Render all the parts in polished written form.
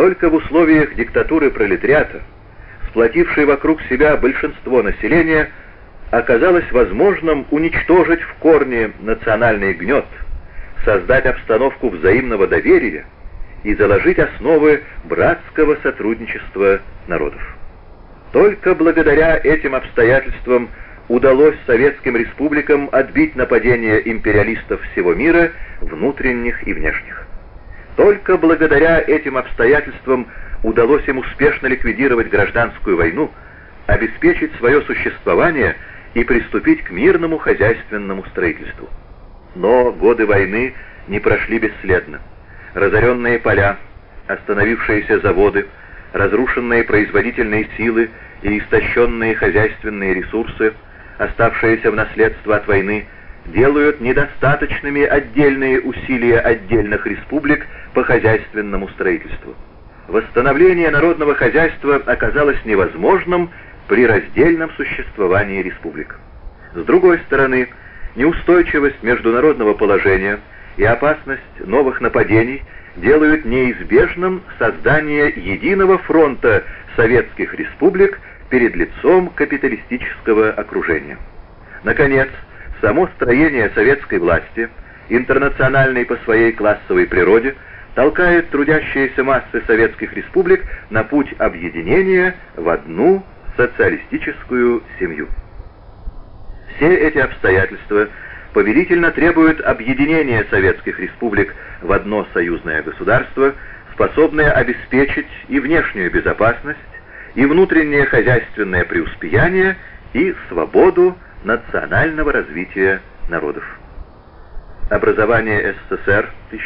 Только в условиях диктатуры пролетариата, сплотившей вокруг себя большинство населения, оказалось возможным уничтожить в корне национальный гнет, создать обстановку взаимного доверия и заложить основы братского сотрудничества народов. Только благодаря этим обстоятельствам удалось советским республикам отбить нападения империалистов всего мира, внутренних и внешних. Только благодаря этим обстоятельствам удалось им успешно ликвидировать гражданскую войну, обеспечить свое существование и приступить к мирному хозяйственному строительству. Но годы войны не прошли бесследно. Разоренные поля, остановившиеся заводы, разрушенные производительные силы и истощенные хозяйственные ресурсы, оставшиеся в наследство от войны, делают недостаточными отдельные усилия отдельных республик по хозяйственному строительству. Восстановление народного хозяйства оказалось невозможным при раздельном существовании республик. С другой стороны, неустойчивость международного положения и опасность новых нападений делают неизбежным создание единого фронта советских республик перед лицом капиталистического окружения. Наконец, само строение советской власти, интернациональной по своей классовой природе, толкает трудящиеся массы советских республик на путь объединения в одну социалистическую семью. Все эти обстоятельства повелительно требуют объединения советских республик в одно союзное государство, способное обеспечить и внешнюю безопасность, и внутреннее хозяйственное преуспеяние, и свободу национального развития народов. Образование СССР,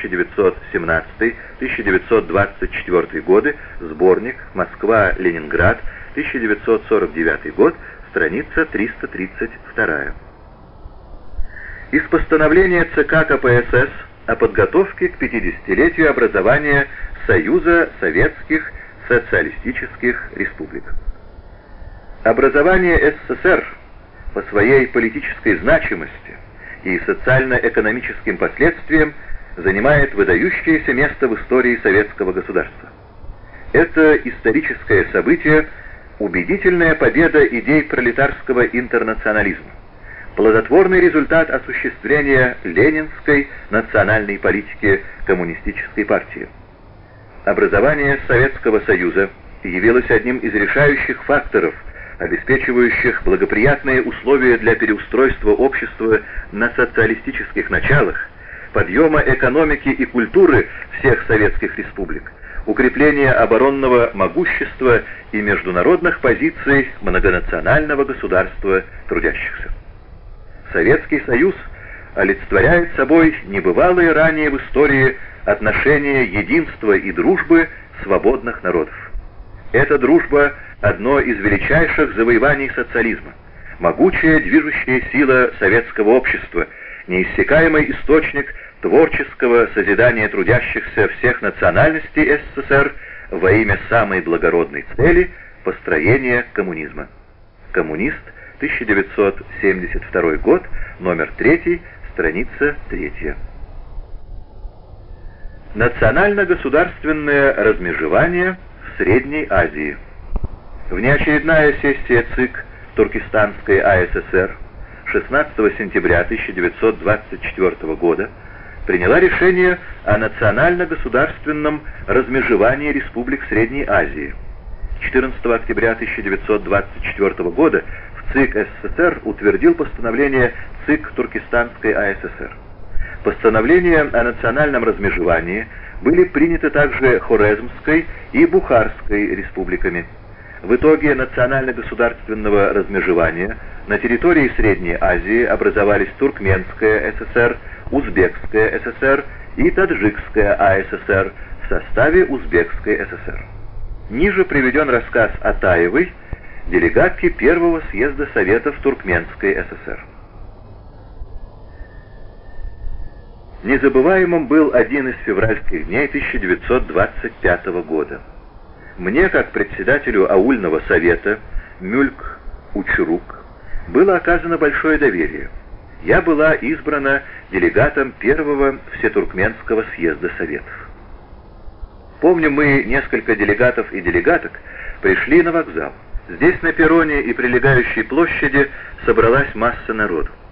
1917-1924 годы, сборник, Москва, Ленинград, 1949 год, страница 332. Из постановления ЦК КПСС о подготовке к 50-летию образования Союза Советских Социалистических Республик. Образование СССР по своей политической значимости и социально-экономическим последствиям занимает выдающееся место в истории советского государства. Это историческое событие – убедительная победа идей пролетарского интернационализма, плодотворный результат осуществления ленинской национальной политики коммунистической партии. Образование Советского Союза явилось одним из решающих факторов, обеспечивающих благоприятные условия для переустройства общества на социалистических началах, подъема экономики и культуры всех советских республик, укрепления оборонного могущества и международных позиций многонационального государства трудящихся. Советский Союз олицетворяет собой небывалые ранее в истории отношения единства и дружбы свободных народов. Эта дружба – одно из величайших завоеваний социализма, могучая движущая сила советского общества, неиссякаемый источник творческого созидания трудящихся всех национальностей СССР во имя самой благородной цели – построения коммунизма. Коммунист, 1972 год, номер 3, страница 3. Национально-государственное размежевание в Средней Азии. Внеочередная сессия ЦИК Туркестанской АССР 16 сентября 1924 года приняла решение о национально-государственном размежевании республик Средней Азии. 14 октября 1924 года в ЦИК СССР утвердил постановление ЦИК Туркестанской АССР. Постановления о национальном размежевании были приняты также Хорезмской и Бухарской республиками. В итоге национально-государственного размежевания на территории Средней Азии образовались Туркменская ССР, Узбекская ССР и Таджикская АССР в составе Узбекской ССР. Ниже приведен рассказ Атаевой, делегатки Первого съезда Советов Туркменской ССР. Незабываемым был один из февральских дней 1925 года. Мне, как председателю аульного совета Мюльк-Учрук, было оказано большое доверие. Я была избрана делегатом Первого Всетуркменского съезда Советов. Помню, мы, несколько делегатов и делегаток, пришли на вокзал. Здесь на перроне и прилегающей площади собралась масса народу.